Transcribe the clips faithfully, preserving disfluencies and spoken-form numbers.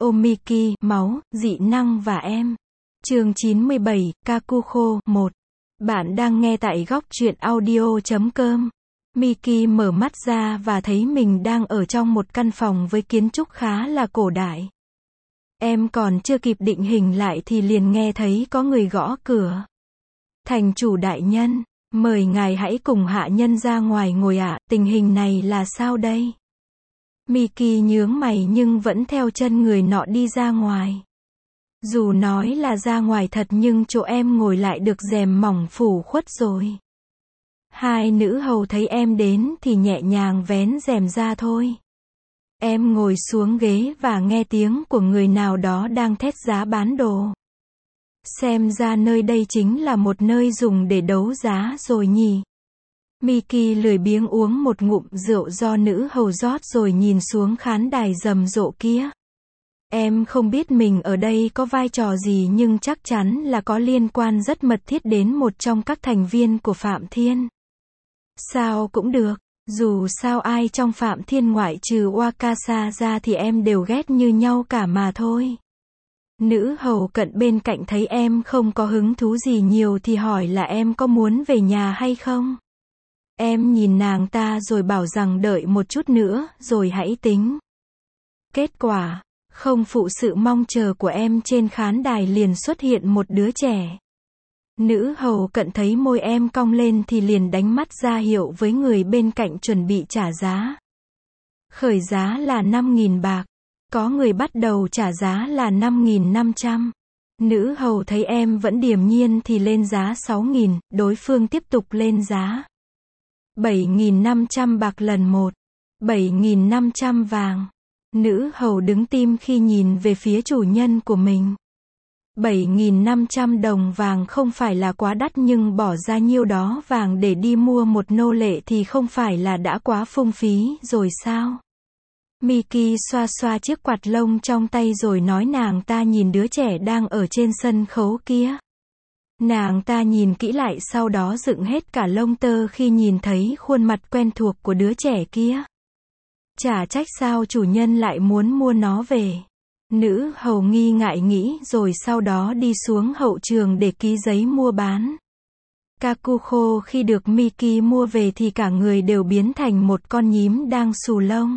Video Miki, máu, dị năng và em. Chương chín mươi bảy, Kakuko, một. Bạn đang nghe tại góc truyện audio chấm com. Miki mở mắt ra và thấy mình đang ở trong một căn phòng với kiến trúc khá là cổ đại. Em còn chưa kịp định hình lại thì liền nghe thấy có người gõ cửa. Thành chủ đại nhân, mời ngài hãy cùng hạ nhân ra ngoài ngồi ạ, tình hình này là sao đây? Miki nhướng mày nhưng vẫn theo chân người nọ đi ra ngoài. Dù nói là ra ngoài thật nhưng chỗ em ngồi lại được rèm mỏng phủ khuất rồi. Hai nữ hầu thấy em đến thì nhẹ nhàng vén rèm ra thôi. Em ngồi xuống ghế và nghe tiếng của người nào đó đang thét giá bán đồ. Xem ra nơi đây chính là một nơi dùng để đấu giá rồi nhỉ. Miki lười biếng uống một ngụm rượu do nữ hầu rót rồi nhìn xuống khán đài rầm rộ kia. Em không biết mình ở đây có vai trò gì nhưng chắc chắn là có liên quan rất mật thiết đến một trong các thành viên của Phạm Thiên. Sao cũng được, dù sao ai trong Phạm Thiên ngoại trừ Wakasa ra thì em đều ghét như nhau cả mà thôi. Nữ hầu cận bên cạnh thấy em không có hứng thú gì nhiều thì hỏi là em có muốn về nhà hay không? Em nhìn nàng ta rồi bảo rằng đợi một chút nữa, rồi hãy tính. Kết quả, không phụ sự mong chờ của em, trên khán đài liền xuất hiện một đứa trẻ. Nữ hầu cận thấy môi em cong lên thì liền đánh mắt ra hiệu với người bên cạnh chuẩn bị trả giá. Khởi giá là năm nghìn bạc. Có người bắt đầu trả giá là năm nghìn năm trăm. Nữ hầu thấy em vẫn điềm nhiên thì lên giá sáu nghìn, đối phương tiếp tục lên giá. bảy nghìn năm trăm bạc lần một. bảy nghìn năm trăm vàng. Nữ hầu đứng tim khi nhìn về phía chủ nhân của mình. bảy nghìn năm trăm đồng vàng không phải là quá đắt nhưng bỏ ra nhiêu đó vàng để đi mua một nô lệ thì không phải là đã quá phung phí rồi sao? Miki xoa xoa chiếc quạt lông trong tay rồi nói nàng ta nhìn đứa trẻ đang ở trên sân khấu kia. Nàng ta nhìn kỹ lại sau đó dựng hết cả lông tơ khi nhìn thấy khuôn mặt quen thuộc của đứa trẻ kia. Chả trách sao chủ nhân lại muốn mua nó về. Nữ hầu nghi ngại nghĩ rồi sau đó đi xuống hậu trường để ký giấy mua bán. Kakuko khi được Miki mua về thì cả người đều biến thành một con nhím đang xù lông.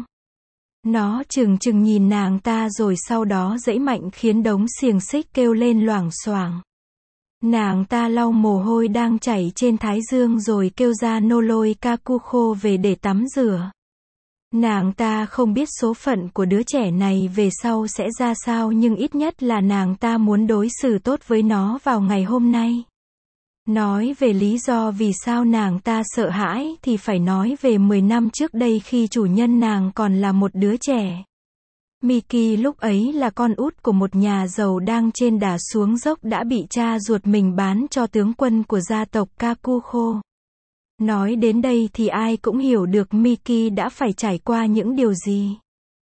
Nó chừng chừng nhìn nàng ta rồi sau đó giãy mạnh khiến đống xiềng xích kêu lên loảng xoảng. Nàng ta lau mồ hôi đang chảy trên thái dương rồi kêu ra nô lôi Kakuko về để tắm rửa. Nàng ta không biết số phận của đứa trẻ này về sau sẽ ra sao nhưng ít nhất là nàng ta muốn đối xử tốt với nó vào ngày hôm nay. Nói về lý do vì sao nàng ta sợ hãi thì phải nói về mười năm trước đây khi chủ nhân nàng còn là một đứa trẻ. Miki lúc ấy là con út của một nhà giàu đang trên đà xuống dốc đã bị cha ruột mình bán cho tướng quân của gia tộc Kakuko. Nói đến đây thì ai cũng hiểu được Miki đã phải trải qua những điều gì.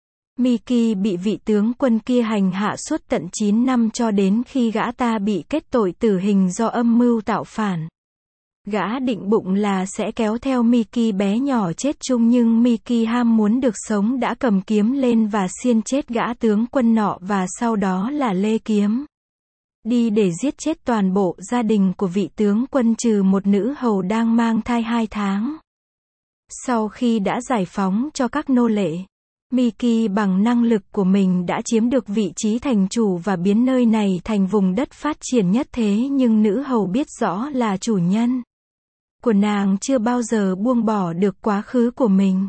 Miki bị vị tướng quân kia hành hạ suốt tận chín năm cho đến khi gã ta bị kết tội tử hình do âm mưu tạo phản. Gã định bụng là sẽ kéo theo Miki bé nhỏ chết chung nhưng Miki ham muốn được sống đã cầm kiếm lên và xiên chết gã tướng quân nọ và sau đó là lê kiếm đi để giết chết toàn bộ gia đình của vị tướng quân trừ một nữ hầu đang mang thai hai tháng. Sau khi đã giải phóng cho các nô lệ, Miki bằng năng lực của mình đã chiếm được vị trí thành chủ và biến nơi này thành vùng đất phát triển nhất thế nhưng nữ hầu biết rõ là chủ nhân của nàng chưa bao giờ buông bỏ được quá khứ của mình.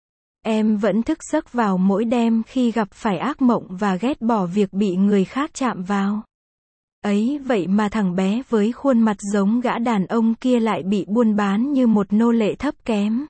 Em vẫn thức giấc vào mỗi đêm khi gặp phải ác mộng và ghét bỏ việc bị người khác chạm vào. Ấy vậy mà thằng bé với khuôn mặt giống gã đàn ông kia lại bị buôn bán như một nô lệ thấp kém.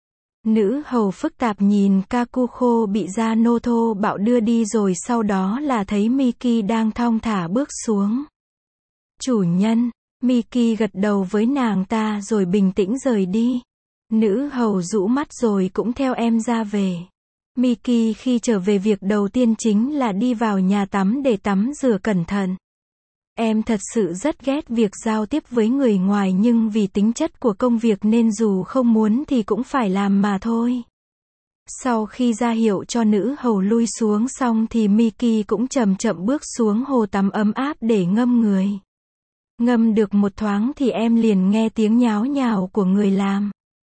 Nữ hầu phức tạp nhìn Kakuko bị gia nô thô bạo đưa đi rồi sau đó là thấy Miki đang thong thả bước xuống. Chủ nhân, Miki gật đầu với nàng ta rồi bình tĩnh rời đi. Nữ hầu rũ mắt rồi cũng theo em ra về. Miki khi trở về việc đầu tiên chính là đi vào nhà tắm để tắm rửa cẩn thận. Em thật sự rất ghét việc giao tiếp với người ngoài nhưng vì tính chất của công việc nên dù không muốn thì cũng phải làm mà thôi. Sau khi ra hiệu cho nữ hầu lui xuống xong thì Miki cũng chậm chậm bước xuống hồ tắm ấm áp để ngâm người. Ngâm được một thoáng thì em liền nghe tiếng nháo nhào của người làm.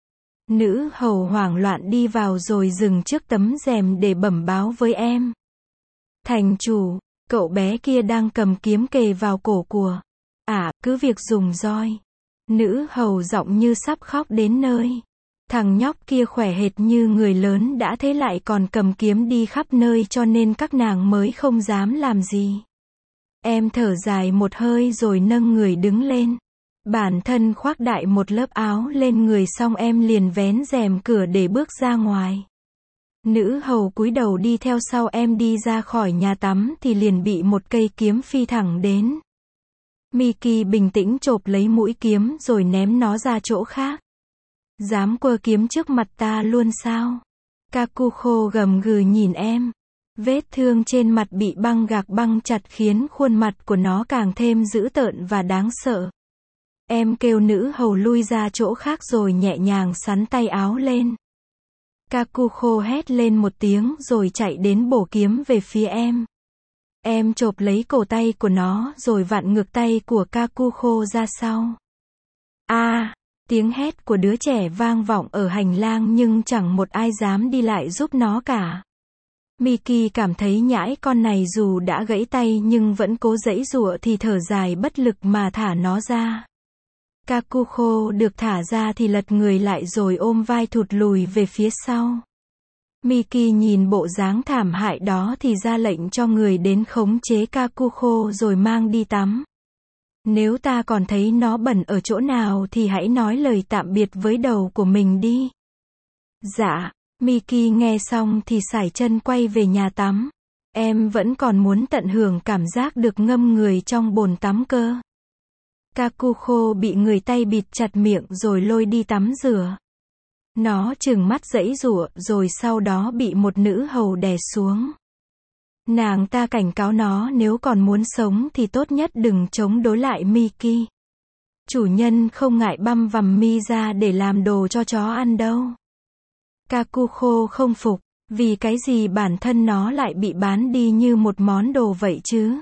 Nữ hầu hoảng loạn đi vào rồi dừng trước tấm rèm để bẩm báo với em. Thành chủ, cậu bé kia đang cầm kiếm kề vào cổ của. À, cứ việc dùng roi. Nữ hầu giọng như sắp khóc đến nơi. Thằng nhóc kia khỏe hệt như người lớn đã thế lại còn cầm kiếm đi khắp nơi cho nên các nàng mới không dám làm gì. Em thở dài một hơi rồi nâng người đứng lên. Bản thân khoác đại một lớp áo lên người xong em liền vén rèm cửa để bước ra ngoài. Nữ hầu cúi đầu đi theo sau em đi ra khỏi nhà tắm thì liền bị một cây kiếm phi thẳng đến. Miki bình tĩnh chộp lấy mũi kiếm rồi ném nó ra chỗ khác. Dám quơ kiếm trước mặt ta luôn sao? Kakuko gầm gừ nhìn em. Vết thương trên mặt bị băng gạc băng chặt khiến khuôn mặt của nó càng thêm dữ tợn và đáng sợ. Em kêu nữ hầu lui ra chỗ khác rồi nhẹ nhàng xắn tay áo lên. Kakuko hét lên một tiếng rồi chạy đến bổ kiếm về phía em. Em chộp lấy cổ tay của nó rồi vặn ngược tay của Kakuko ra sau. A, à, tiếng hét của đứa trẻ vang vọng ở hành lang nhưng chẳng một ai dám đi lại giúp nó cả. Miki cảm thấy nhãi con này dù đã gãy tay nhưng vẫn cố giãy giụa thì thở dài bất lực mà thả nó ra. Kakuko được thả ra thì lật người lại rồi ôm vai thụt lùi về phía sau. Miki nhìn bộ dáng thảm hại đó thì ra lệnh cho người đến khống chế Kakuko rồi mang đi tắm. Nếu ta còn thấy nó bẩn ở chỗ nào thì hãy nói lời tạm biệt với đầu của mình đi. Dạ, Miki nghe xong thì sải chân quay về nhà tắm. Em vẫn còn muốn tận hưởng cảm giác được ngâm người trong bồn tắm cơ. Kakuko bị người tay bịt chặt miệng rồi lôi đi tắm rửa. Nó trừng mắt giãy giụa rồi sau đó bị một nữ hầu đè xuống. Nàng ta cảnh cáo nó nếu còn muốn sống thì tốt nhất đừng chống đối lại Miki. Chủ nhân không ngại băm vằm mi ra để làm đồ cho chó ăn đâu. Kakuko không phục, vì cái gì bản thân nó lại bị bán đi như một món đồ vậy chứ?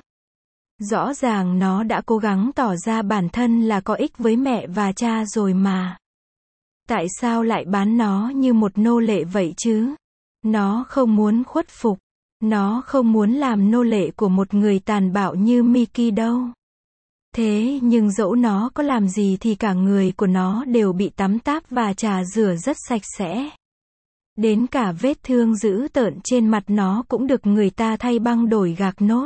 Rõ ràng nó đã cố gắng tỏ ra bản thân là có ích với mẹ và cha rồi mà. Tại sao lại bán nó như một nô lệ vậy chứ? Nó không muốn khuất phục. Nó không muốn làm nô lệ của một người tàn bạo như Miki đâu. Thế nhưng dẫu nó có làm gì thì cả người của nó đều bị tắm táp và chà rửa rất sạch sẽ. Đến cả vết thương dữ tợn trên mặt nó cũng được người ta thay băng đổi gạc nốt.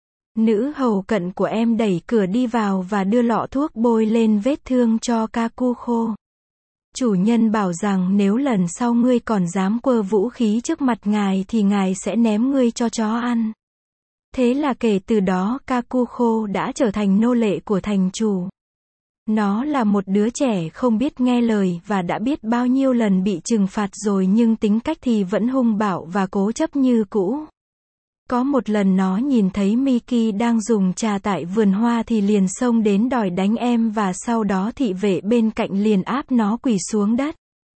Nữ hầu cận của em đẩy cửa đi vào và đưa lọ thuốc bôi lên vết thương cho Kakuko. Chủ nhân bảo rằng nếu lần sau ngươi còn dám quơ vũ khí trước mặt ngài thì ngài sẽ ném ngươi cho chó ăn. Thế là kể từ đó Kakuko đã trở thành nô lệ của thành chủ. Nó là một đứa trẻ không biết nghe lời và đã biết bao nhiêu lần bị trừng phạt rồi nhưng tính cách thì vẫn hung bạo và cố chấp như cũ. Có một lần nó nhìn thấy Miki đang dùng trà tại vườn hoa thì liền xông đến đòi đánh em và sau đó thị vệ bên cạnh liền áp nó quỳ xuống đất.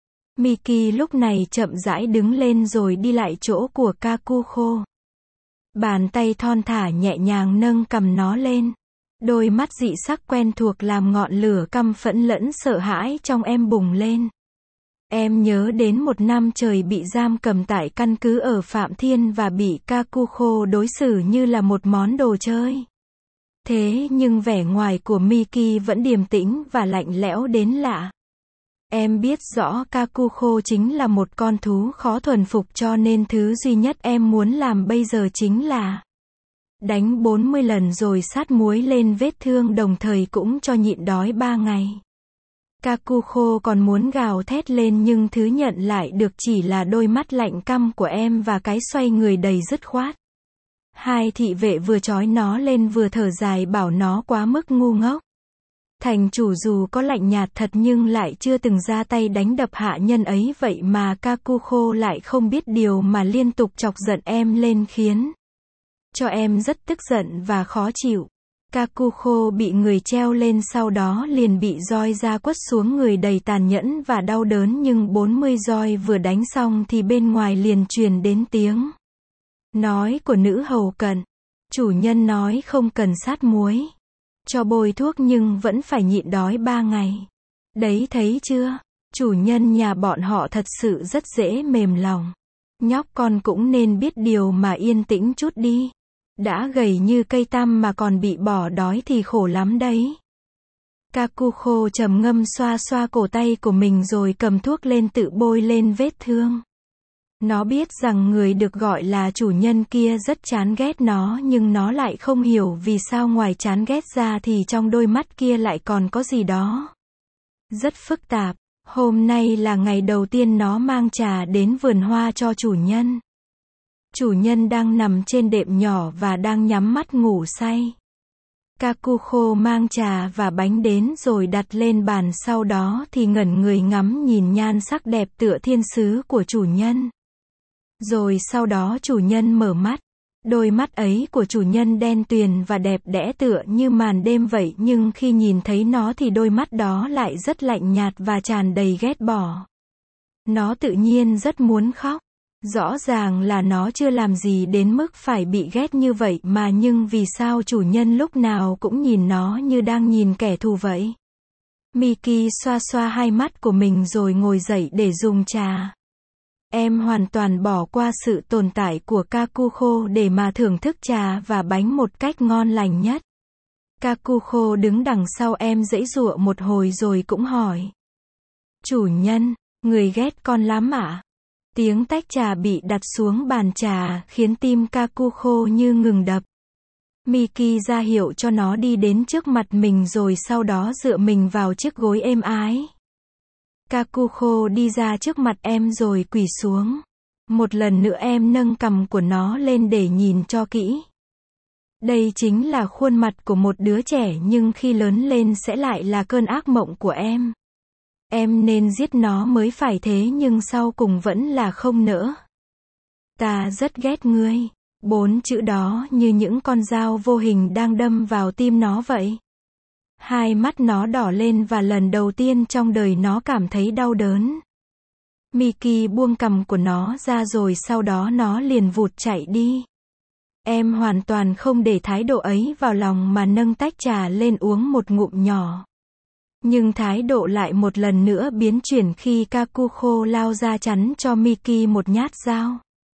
Miki lúc này chậm rãi đứng lên rồi đi lại chỗ của Kakuko. Bàn tay thon thả nhẹ nhàng nâng cầm nó lên. Đôi mắt dị sắc quen thuộc làm ngọn lửa căm phẫn lẫn sợ hãi trong em bùng lên. Em nhớ đến một năm trời bị giam cầm tại căn cứ ở Phạm Thiên và bị Kakuko đối xử như là một món đồ chơi. Thế nhưng vẻ ngoài của Miki vẫn điềm tĩnh và lạnh lẽo đến lạ. Em biết rõ Kakuko chính là một con thú khó thuần phục cho nên thứ duy nhất em muốn làm bây giờ chính là đánh bốn mươi lần rồi sát muối lên vết thương đồng thời cũng cho nhịn đói ba ngày. Kakuko còn muốn gào thét lên nhưng thứ nhận lại được chỉ là đôi mắt lạnh căm của em và cái xoay người đầy dứt khoát. Hai thị vệ vừa trói nó lên vừa thở dài bảo nó quá mức ngu ngốc. Thành chủ dù có lạnh nhạt thật nhưng lại chưa từng ra tay đánh đập hạ nhân ấy vậy mà Kakuko lại không biết điều mà liên tục chọc giận em lên khiến cho em rất tức giận và khó chịu. Kakuko bị người treo lên sau đó liền bị roi da quất xuống người đầy tàn nhẫn và đau đớn nhưng bốn mươi roi vừa đánh xong thì bên ngoài liền truyền đến tiếng nói của nữ hầu cận. Chủ nhân nói không cần sát muối. Cho bôi thuốc nhưng vẫn phải nhịn đói ba ngày. Đấy thấy chưa? Chủ nhân nhà bọn họ thật sự rất dễ mềm lòng. Nhóc con cũng nên biết điều mà yên tĩnh chút đi. Đã gầy như cây tăm mà còn bị bỏ đói thì khổ lắm đấy. Kakuko trầm ngâm xoa xoa cổ tay của mình rồi cầm thuốc lên tự bôi lên vết thương. Nó biết rằng người được gọi là chủ nhân kia rất chán ghét nó nhưng nó lại không hiểu vì sao ngoài chán ghét ra thì trong đôi mắt kia lại còn có gì đó rất phức tạp. Hôm nay là ngày đầu tiên nó mang trà đến vườn hoa cho chủ nhân. Chủ nhân đang nằm trên đệm nhỏ và đang nhắm mắt ngủ say. Kakuko mang trà và bánh đến rồi đặt lên bàn, sau đó thì ngẩn người ngắm nhìn nhan sắc đẹp tựa thiên sứ của chủ nhân. Rồi sau đó chủ nhân mở mắt. Đôi mắt ấy của chủ nhân đen tuyền và đẹp đẽ tựa như màn đêm vậy, nhưng khi nhìn thấy nó thì đôi mắt đó lại rất lạnh nhạt và tràn đầy ghét bỏ. Nó tự nhiên rất muốn khóc. Rõ ràng là nó chưa làm gì đến mức phải bị ghét như vậy mà nhưng vì sao chủ nhân lúc nào cũng nhìn nó như đang nhìn kẻ thù vậy? Miki xoa xoa hai mắt của mình rồi ngồi dậy để dùng trà. Em hoàn toàn bỏ qua sự tồn tại của Kakuko để mà thưởng thức trà và bánh một cách ngon lành nhất. Kakuko đứng đằng sau em giãy giụa một hồi rồi cũng hỏi. Chủ nhân, người ghét con lắm ạ? Tiếng tách trà bị đặt xuống bàn trà khiến tim Kakuko như ngừng đập. Miki ra hiệu cho nó đi đến trước mặt mình rồi sau đó dựa mình vào chiếc gối êm ái. Kakuko đi ra trước mặt em rồi quỳ xuống. Một lần nữa em nâng cằm của nó lên để nhìn cho kỹ. Đây chính là khuôn mặt của một đứa trẻ nhưng khi lớn lên sẽ lại là cơn ác mộng của em. Em nên giết nó mới phải thế nhưng sau cùng vẫn là không nỡ. Ta rất ghét ngươi. Bốn chữ đó như những con dao vô hình đang đâm vào tim nó vậy. Hai mắt nó đỏ lên và lần đầu tiên trong đời nó cảm thấy đau đớn. Miki buông cằm của nó ra rồi sau đó nó liền vụt chạy đi. Em hoàn toàn không để thái độ ấy vào lòng mà nâng tách trà lên uống một ngụm nhỏ. Nhưng thái độ lại một lần nữa biến chuyển khi Kakuko lao ra chắn cho Miki một nhát dao.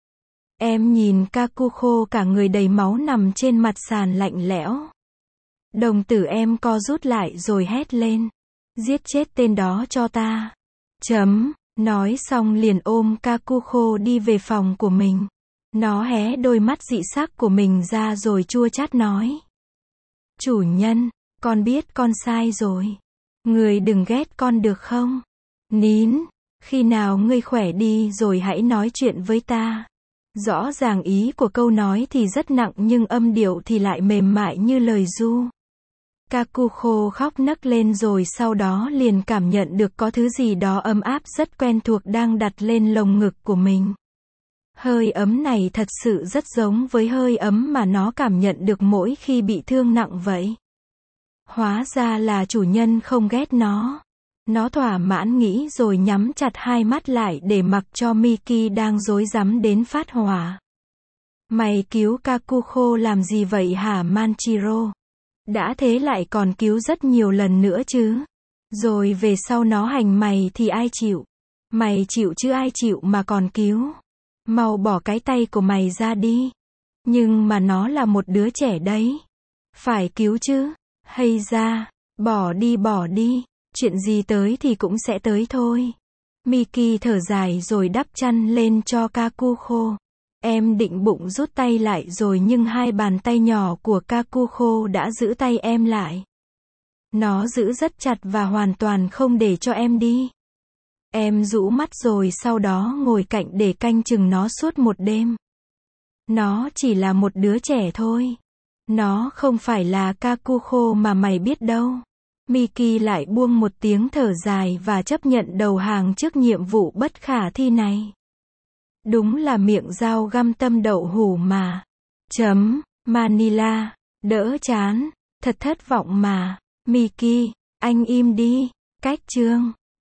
Em nhìn Kakuko cả người đầy máu nằm trên mặt sàn lạnh lẽo. Đồng tử em co rút lại rồi hét lên. Giết chết tên đó cho ta. Chấm. Nói xong liền ôm Kakuko đi về phòng của mình. Nó hé đôi mắt dị sắc của mình ra rồi chua chát nói. Chủ nhân, con biết con sai rồi. Người đừng ghét con được không? Nín. Khi nào ngươi khỏe đi rồi hãy nói chuyện với ta. Rõ ràng ý của câu nói thì rất nặng nhưng âm điệu thì lại mềm mại như lời ru. Kakuko khóc nấc lên rồi sau đó liền cảm nhận được có thứ gì đó ấm áp rất quen thuộc đang đặt lên lồng ngực của mình. Hơi ấm này thật sự rất giống với hơi ấm mà nó cảm nhận được mỗi khi bị thương nặng vậy. Hóa ra là chủ nhân không ghét nó. Nó thỏa mãn nghĩ rồi nhắm chặt hai mắt lại để mặc cho Miki đang rối rắm đến phát hỏa. Mày cứu Kakuko làm gì vậy hả Manchiro? Đã thế lại còn cứu rất nhiều lần nữa chứ. Rồi về sau nó hành mày thì ai chịu? Mày chịu chứ ai chịu mà còn cứu? Mau bỏ cái tay của mày ra đi. Nhưng mà nó là một đứa trẻ đấy. Phải cứu chứ. Hay ra, bỏ đi bỏ đi. Chuyện gì tới thì cũng sẽ tới thôi. Miki thở dài rồi đắp chăn lên cho Kakuko. Em định bụng rút tay lại rồi nhưng hai bàn tay nhỏ của Kakuko đã giữ tay em lại. Nó giữ rất chặt và hoàn toàn không để cho em đi. Em rũ mắt rồi sau đó ngồi cạnh để canh chừng nó suốt một đêm. Nó chỉ là một đứa trẻ thôi. Nó không phải là Kakuko mà mày biết đâu. Miki lại buông một tiếng thở dài và chấp nhận đầu hàng trước nhiệm vụ bất khả thi này. Đúng là miệng dao găm tâm đậu hủ mà. Chấm. Manila. Đỡ chán. Thật thất vọng mà. Mickey, anh im đi. Cách chương